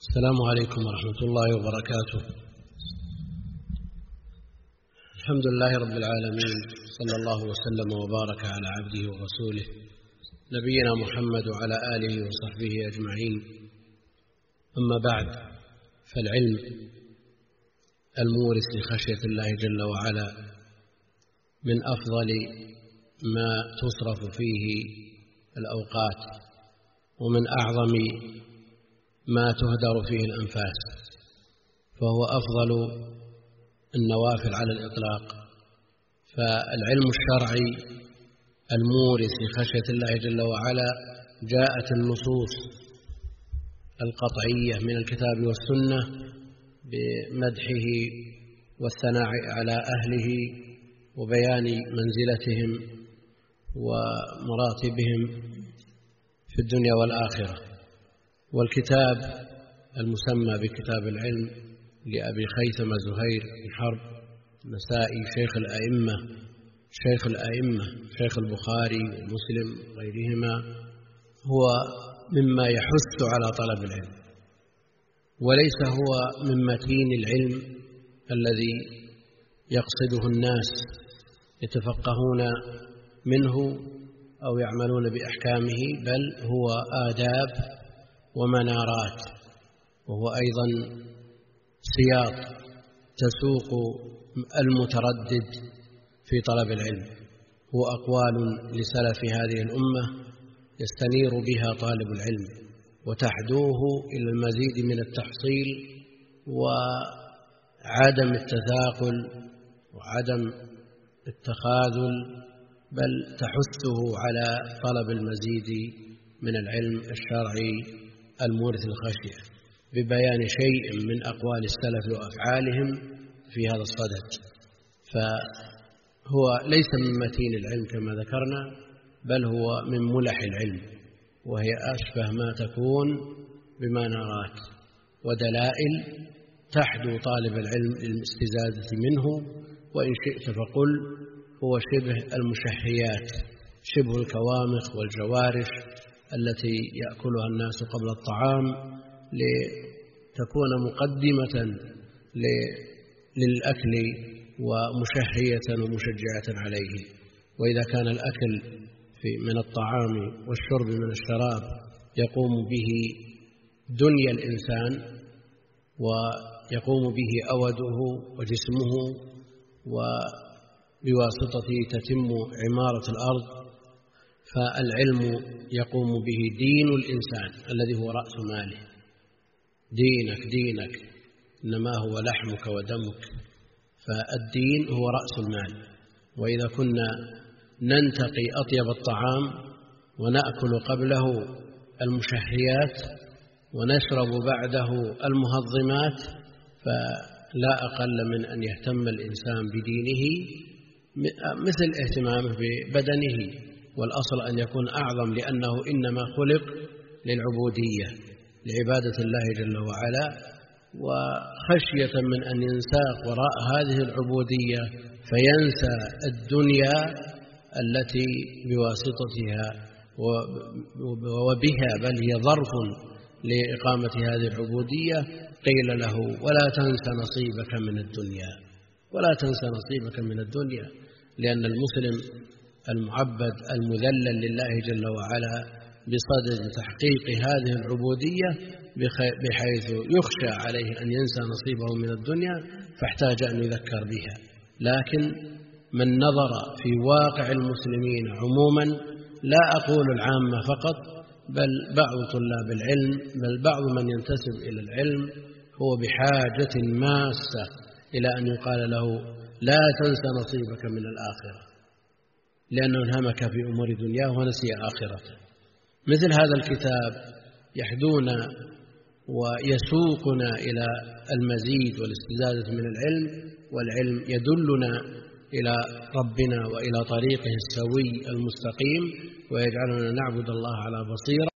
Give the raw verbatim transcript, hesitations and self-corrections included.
السلام عليكم ورحمة الله وبركاته. الحمد لله رب العالمين، صلى الله وسلم وبارك على عبده ورسوله نبينا محمد وعلى آله وصحبه أجمعين. أما بعد، فالعلم المورث لخشية الله جل وعلا من أفضل ما تصرف فيه الأوقات، ومن أعظم ما تهدر فيه الأنفاس، فهو أفضل النوافل على الإطلاق. فالعلم الشرعي المورث لخشية الله جل وعلا جاءت النصوص القطعية من الكتاب والسنة بمدحه والثناء على أهله وبيان منزلتهم ومراتبهم في الدنيا والآخرة. والكتاب المسمى بكتاب العلم لأبي خيثمة زهير بن حرب النسائي شيخ الأئمة شيخ الأئمة شيخ البخاري ومسلم وغيرهما، هو مما يحث على طلب العلم، وليس هو من متين العلم الذي يقصده الناس يتفقهون منه أو يعملون بأحكامه، بل هو آداب ومنارات، وهو أيضا سياط تسوق المتردد في طلب العلم. هو أقوال لسلف هذه الأمة يستنير بها طالب العلم وتحدوه إلى المزيد من التحصيل وعدم التثاقل وعدم التخاذل، بل تحثه على طلب المزيد من العلم الشرعي المورث للخشية ببيان شيء من أقوال السلف وأفعالهم في هذا الصدد. فهو ليس من متين العلم كما ذكرنا، بل هو من ملح العلم، وهي أشبه ما تكون بمنارات ودلائل تحدو طالب العلم للاستزادة منه، وإن شئت فقل هو شبه المشهيات، شبه الكوامخ والجوارح التي يأكلها الناس قبل الطعام لتكون مقدمة للأكل ومشهية ومشجعة عليه. وإذا كان الأكل في من الطعام والشرب من الشراب يقوم به دنيا الإنسان ويقوم به أوده وجسمه، وبواسطته تتم عمارة الأرض، فالعلم يقوم به دين الإنسان الذي هو رأس ماله. دينك دينك إنما هو لحمك ودمك، فالدين هو رأس المال. وإذا كنا ننتقي أطيب الطعام ونأكل قبله المشهيات ونشرب بعده المهضمات، فلا أقل من أن يهتم الإنسان بدينه مثل اهتمامه ببدنه، والأصل أن يكون أعظم، لأنه إنما خلق للعبودية لعبادة الله جل وعلا، وخشية من أن ينساق وراء هذه العبودية فينسى الدنيا التي بواسطتها وبها بل هي ظرف لإقامة هذه العبودية. قيل له: ولا تنسى نصيبك من الدنيا، ولا تنسى نصيبك من الدنيا، لأن المسلم المعبد المذلل لله جل وعلا بصدد تحقيق هذه العبودية بحيث يخشى عليه أن ينسى نصيبه من الدنيا، فاحتاج أن يذكر بها. لكن من نظر في واقع المسلمين عموما، لا أقول العامة فقط، بل بعض طلاب العلم، بل بعض من ينتسب إلى العلم، هو بحاجة ماسة إلى أن يقال له: لا تنسى نصيبك من الآخرة، لأنه انهمك في أمور دنياه ونسي آخرته. مثل هذا الكتاب يحدونا ويسوقنا إلى المزيد والاستزادة من العلم، والعلم يدلنا إلى ربنا وإلى طريقه السوي المستقيم، ويجعلنا نعبد الله على بصيرة.